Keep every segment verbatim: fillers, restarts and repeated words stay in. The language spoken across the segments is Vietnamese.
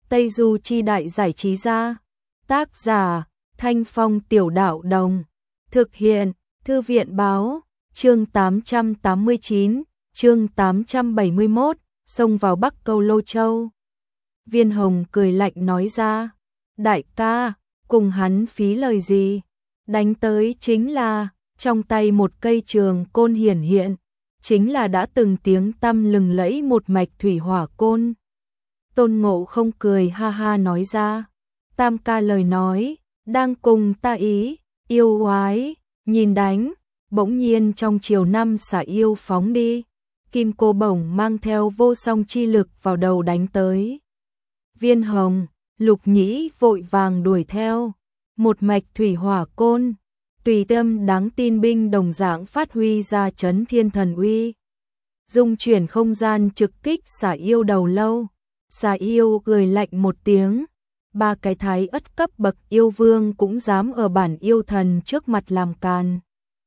Tây Du Chi Đại Giải Trí Gia. Tác giả Thanh Phong Tiểu Đạo Đồng. Thực hiện Thư viện Báo. Chương tám trăm tám mươi chín, chương tám trăm bảy mươi mốt, xông vào Bắc Câu Lô Châu. Viên Hồng cười lạnh nói ra, đại ca, cùng hắn phí lời gì, đánh tới chính là, trong tay một cây trường côn hiển hiện, chính là đã từng tiếng tăm lừng lẫy một mạch thủy hỏa côn. Tôn Ngộ Không cười ha ha nói ra, tam ca lời nói, đang cùng ta ý, yêu oái, nhìn đánh. Bỗng nhiên trong chiều năm xả yêu phóng đi, kim cô bổng mang theo vô song chi lực vào đầu đánh tới. Viên Hồng, Lục Nhĩ vội vàng đuổi theo, một mạch thủy hỏa côn, tùy tâm đáng tin binh đồng dạng phát huy ra chấn thiên thần uy. Dung chuyển không gian trực kích xả yêu đầu lâu, xả yêu cười lạnh một tiếng, ba cái thái ất cấp bậc yêu vương cũng dám ở bản yêu thần trước mặt làm càn.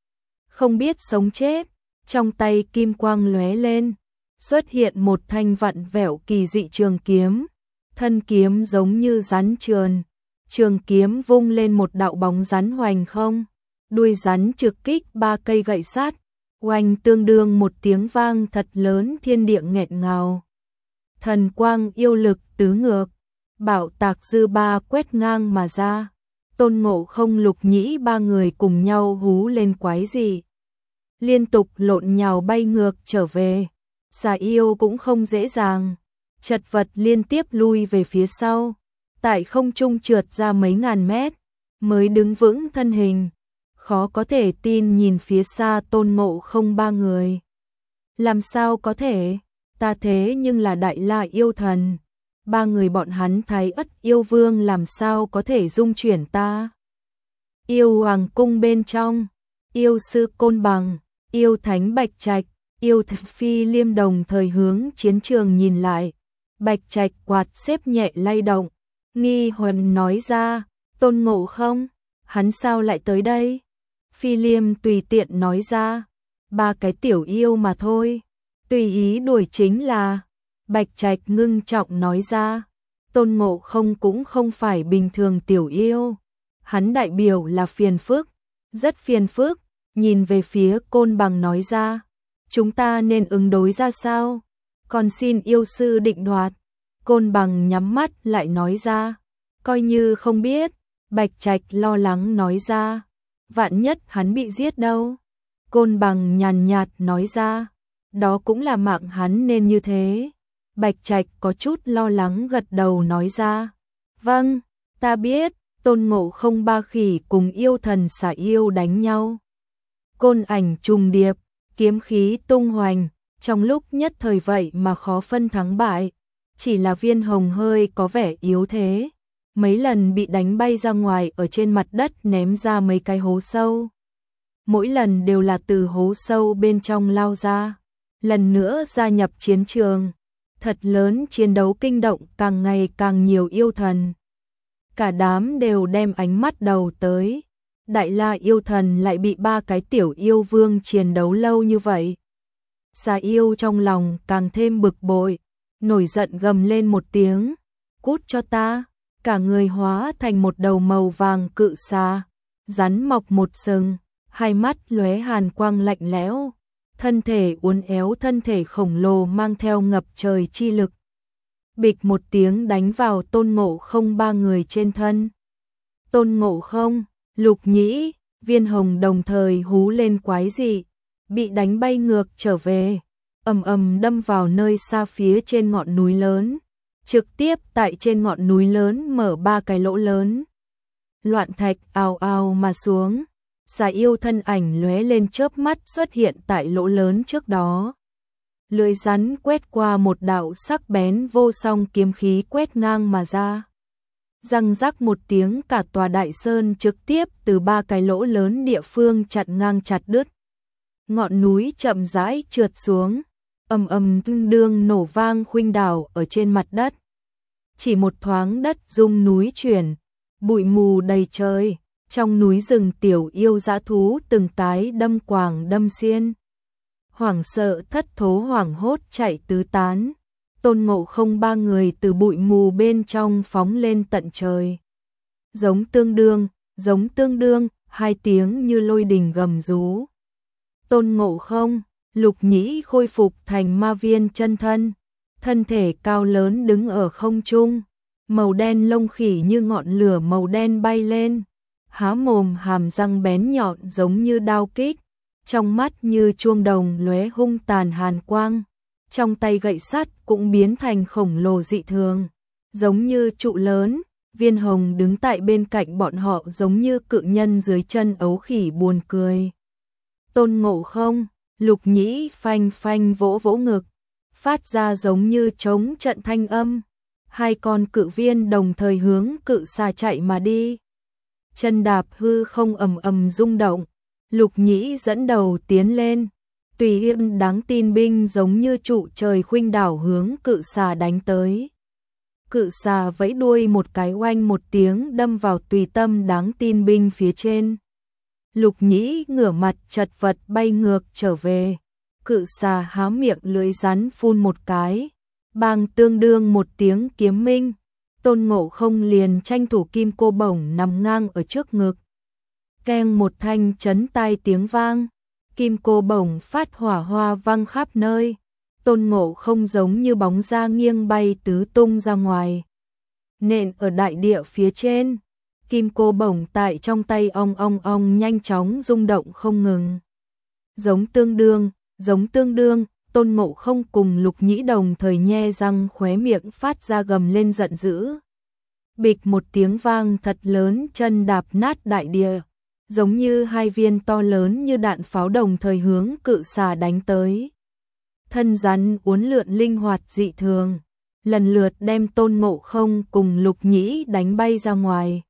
Không biết sống chết, trong tay kim quang lóe lên, xuất hiện một thanh vặn vẹo kỳ dị trường kiếm, thân kiếm giống như rắn trườn, trường kiếm vung lên một đạo bóng rắn hoành không, đuôi rắn trực kích ba cây gậy sắt, oanh tương đương một tiếng vang thật lớn, thiên địa nghẹn ngào. Thần quang yêu lực tứ ngược, bạo tạc dư ba quét ngang mà ra. Tôn Ngộ Không Lục Nhĩ ba người cùng nhau hú lên quái dị, liên tục lộn nhào bay ngược trở về. Xà yêu cũng không dễ dàng, chật vật liên tiếp lui về phía sau, tại không trung trượt ra mấy ngàn mét, mới đứng vững thân hình. Khó có thể tin nhìn phía xa Tôn Ngộ Không ba người. Làm sao có thể, ta thế nhưng là Đại La yêu thần. Ba người bọn hắn thái ất yêu vương làm sao có thể dung chuyển ta. Yêu hoàng cung bên trong, yêu sư Côn Bằng, yêu thánh Bạch Trạch, yêu thật Phi Liêm đồng thời hướng chiến trường nhìn lại. Bạch Trạch quạt xếp nhẹ lay động, nghi huần nói ra, Tôn Ngộ Không, hắn sao lại tới đây? Phi Liêm tùy tiện nói ra, ba cái tiểu yêu mà thôi, tùy ý đuổi chính là. Bạch Trạch ngưng trọng nói ra, Tôn Ngộ Không cũng không phải bình thường tiểu yêu, hắn đại biểu là phiền phức, rất phiền phức. Nhìn về phía Côn Bằng nói ra, chúng ta nên ứng đối ra sao? Còn xin yêu sư định đoạt. Côn Bằng nhắm mắt lại nói ra, coi như không biết. Bạch Trạch lo lắng nói ra, vạn nhất hắn bị giết đâu? Côn Bằng nhàn nhạt nói ra, đó cũng là mạng hắn nên như thế. Bạch Trạch có chút lo lắng gật đầu nói ra, vâng, ta biết. Tôn Ngộ Không ba khỉ cùng yêu thần xả yêu đánh nhau, côn ảnh trùng điệp, kiếm khí tung hoành, trong lúc nhất thời vậy mà khó phân thắng bại. Chỉ là Viên Hồng hơi có vẻ yếu thế, mấy lần bị đánh bay ra ngoài, ở trên mặt đất ném ra mấy cái hố sâu. Mỗi lần đều là từ hố sâu bên trong lao ra, lần nữa gia nhập chiến trường. Thật lớn chiến đấu kinh động càng ngày càng nhiều yêu thần. Cả đám đều đem ánh mắt đầu tới. Đại La yêu thần lại bị ba cái tiểu yêu vương chiến đấu lâu như vậy. Xà yêu trong lòng càng thêm bực bội, nổi giận gầm lên một tiếng, cút cho ta. Cả người hóa thành một đầu màu vàng cự xà, rắn mọc một sừng, hai mắt lóe hàn quang lạnh lẽo. Thân thể uốn éo, thân thể khổng lồ mang theo ngập trời chi lực. Bịch một tiếng đánh vào Tôn Ngộ Không ba người trên thân. Tôn Ngộ Không, Lục Nhĩ, Viên Hồng đồng thời hú lên quái dị, bị đánh bay ngược trở về, ầm ầm đâm vào nơi xa phía trên ngọn núi lớn, trực tiếp tại trên ngọn núi lớn mở ba cái lỗ lớn. Loạn thạch ào ào mà xuống. Xà yêu thân ảnh lóe lên chớp mắt xuất hiện tại lỗ lớn trước đó. Lưỡi rắn quét qua một đạo sắc bén vô song kiếm khí quét ngang mà ra. Răng rắc một tiếng, cả tòa đại sơn trực tiếp từ ba cái lỗ lớn địa phương chặn ngang chặt đứt. Ngọn núi chậm rãi trượt xuống, ầm ầm tương đương nổ vang khuynh đảo ở trên mặt đất. Chỉ một thoáng đất rung núi chuyển, bụi mù đầy trời. Trong núi rừng tiểu yêu dã thú từng tái đâm quàng đâm xiên. Hoảng sợ thất thố hoảng hốt chạy tứ tán. Tôn Ngộ Không ba người từ bụi mù bên trong phóng lên tận trời. Giống tương đương, giống tương đương, hai tiếng như lôi đình gầm rú. Tôn Ngộ Không, Lục Nhĩ khôi phục thành ma viên chân thân, thân thể cao lớn đứng ở không trung, màu đen lông khỉ như ngọn lửa màu đen bay lên, há mồm hàm răng bén nhọn giống như đao kích, trong mắt như chuông đồng lóe hung tàn hàn quang, trong tay gậy sắt cũng biến thành khổng lồ dị thường, giống như trụ lớn. Viên Hồng đứng tại bên cạnh bọn họ giống như cự nhân dưới chân ấu khỉ buồn cười. Tôn Ngộ Không, Lục Nhĩ phanh phanh vỗ vỗ ngực, phát ra giống như trống trận thanh âm. Hai con cự viên đồng thời hướng cự xà chạy mà đi. Chân đạp hư không ầm ầm rung động, Lục Nhĩ dẫn đầu tiến lên. Tùy Yên đáng tin binh giống như trụ trời khuynh đảo hướng cự xà đánh tới. Cự xà vẫy đuôi một cái oanh một tiếng đâm vào Tùy Tâm đáng tin binh phía trên. Lục Nhĩ ngửa mặt chật vật bay ngược trở về. Cự xà há miệng lưỡi rắn phun một cái. Bang tương đương một tiếng kiếm minh. Tôn Ngộ Không liền tranh thủ kim cô bổng nằm ngang ở trước ngực. Keng một thanh chấn tai tiếng vang. Kim cô bổng phát hỏa hoa văng khắp nơi. Tôn Ngộ Không giống như bóng da nghiêng bay tứ tung ra ngoài. Nện ở đại địa phía trên. Kim cô bổng tại trong tay ong ong ong nhanh chóng rung động không ngừng. Giống tương đương, giống tương đương, Tôn Ngộ Không cùng Lục Nhĩ đồng thời nhe răng khóe miệng phát ra gầm lên giận dữ. Bịch một tiếng vang thật lớn chân đạp nát đại địa. Giống như hai viên to lớn như đạn pháo đồng thời hướng cự xà đánh tới. Thân rắn uốn lượn linh hoạt dị thường, lần lượt đem Tôn Ngộ Không cùng Lục Nhĩ đánh bay ra ngoài.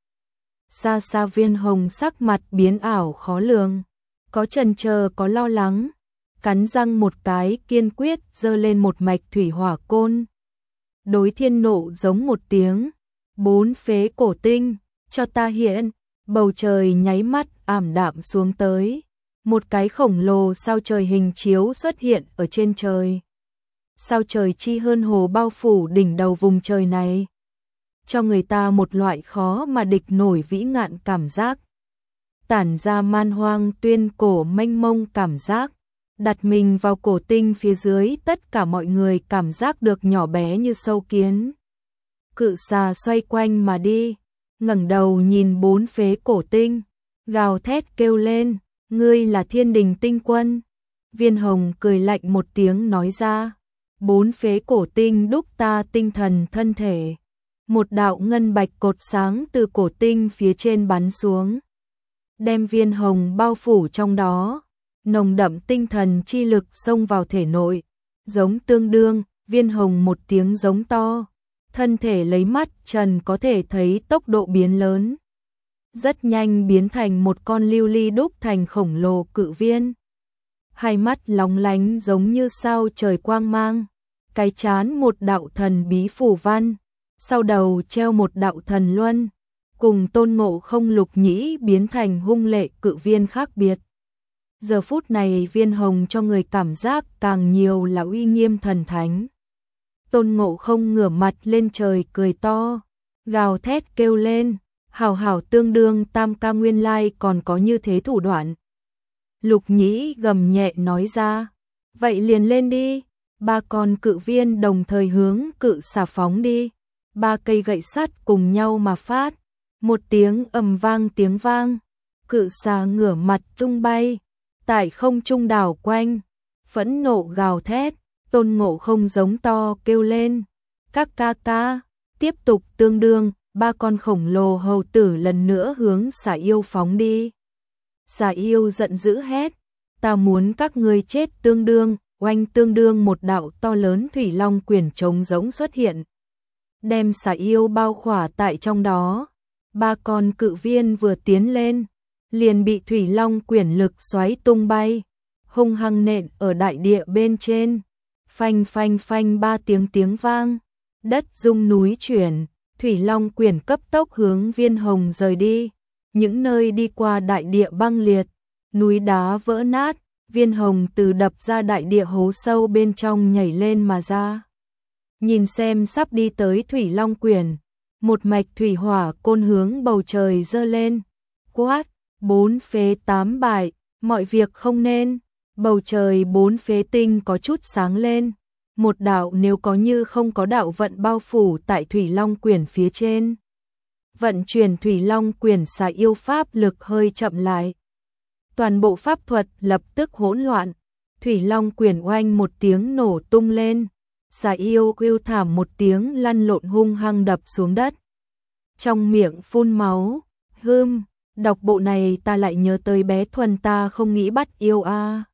Xa xa Viên Hồng sắc mặt biến ảo khó lường, có chần chờ có lo lắng, cắn răng một cái kiên quyết giơ lên một mạch thủy hỏa côn. Đối thiên nộ giống một tiếng, bốn phế cổ tinh, cho ta hiện, bầu trời nháy mắt ảm đạm xuống tới. Một cái khổng lồ sao trời hình chiếu xuất hiện ở trên trời. Sao trời chi hơn hồ bao phủ đỉnh đầu vùng trời này, cho người ta một loại khó mà địch nổi vĩ ngạn cảm giác. Tản ra man hoang tuyên cổ mênh mông cảm giác. Đặt mình vào cổ tinh phía dưới, tất cả mọi người cảm giác được nhỏ bé như sâu kiến. Cự xà xoay quanh mà đi, ngẩng đầu nhìn bốn phế cổ tinh, gào thét kêu lên. Ngươi là Thiên Đình tinh quân. Viên Hồng cười lạnh một tiếng nói ra. Bốn phế cổ tinh đúc ta tinh thần thân thể. Một đạo ngân bạch cột sáng từ cổ tinh phía trên bắn xuống, đem Viên Hồng bao phủ trong đó. Nồng đậm tinh thần chi lực xông vào thể nội. Giống tương đương, Viên Hồng một tiếng giống to. Thân thể lấy mắt trần có thể thấy tốc độ biến lớn. Rất nhanh biến thành một con lưu ly đúc thành khổng lồ cự viên. Hai mắt lóng lánh giống như sao trời quang mang. Cái chán một đạo thần bí phù văn. Sau đầu treo một đạo thần luân. Cùng Tôn Ngộ Không Lục Nhĩ biến thành hung lệ cự viên khác biệt. Giờ phút này Viên Hồng cho người cảm giác càng nhiều là uy nghiêm thần thánh. Tôn Ngộ Không ngửa mặt lên trời cười to, gào thét kêu lên. Hảo hảo tương đương tam ca nguyên lai còn có như thế thủ đoạn. Lục Nhĩ gầm nhẹ nói ra. Vậy liền lên đi. Ba con cự viên đồng thời hướng cự xà phóng đi. Ba cây gậy sắt cùng nhau mà phát. Một tiếng ầm vang tiếng vang. Cự xà ngửa mặt tung bay. Tại không trung đảo quanh. Phẫn nộ gào thét. Tôn Ngộ Không giống to kêu lên. Các ca ca. Tiếp tục tương đương. Ba con khổng lồ hầu tử lần nữa hướng xà yêu phóng đi. Xà yêu giận dữ hét. Ta muốn các ngươi chết tương đương. Oanh tương đương một đạo to lớn thủy long quyển trống rỗng xuất hiện. Đem xà yêu bao khỏa tại trong đó. Ba con cự viên vừa tiến lên. Liền bị thủy long quyển lực xoáy tung bay. Hung hăng nện ở đại địa bên trên. Phanh phanh phanh ba tiếng tiếng vang. Đất rung núi chuyển. Thủy long quyển cấp tốc hướng Viên Hồng rời đi. Những nơi đi qua đại địa băng liệt. Núi đá vỡ nát. Viên Hồng từ đập ra đại địa hố sâu bên trong nhảy lên mà ra. nhìn xem sắp đi tới Thủy Long Quyển, một mạch thủy hỏa côn hướng bầu trời giơ lên, quát, bốn phế tám bại, mọi việc không nên, bầu trời bốn phế tinh có chút sáng lên, một đạo nếu có như không có đạo vận bao phủ tại Thủy Long Quyển phía trên. Vận chuyển Thủy Long Quyển xà yêu pháp lực hơi chậm lại. Toàn bộ pháp thuật lập tức hỗn loạn, Thủy Long Quyển oanh một tiếng nổ tung lên, xà yêu kêu thảm một tiếng lăn lộn hung hăng đập xuống đất. Trong miệng phun máu, hưm, đọc bộ này ta lại nhớ tới bé Thuần ta không nghĩ bắt yêu a. À.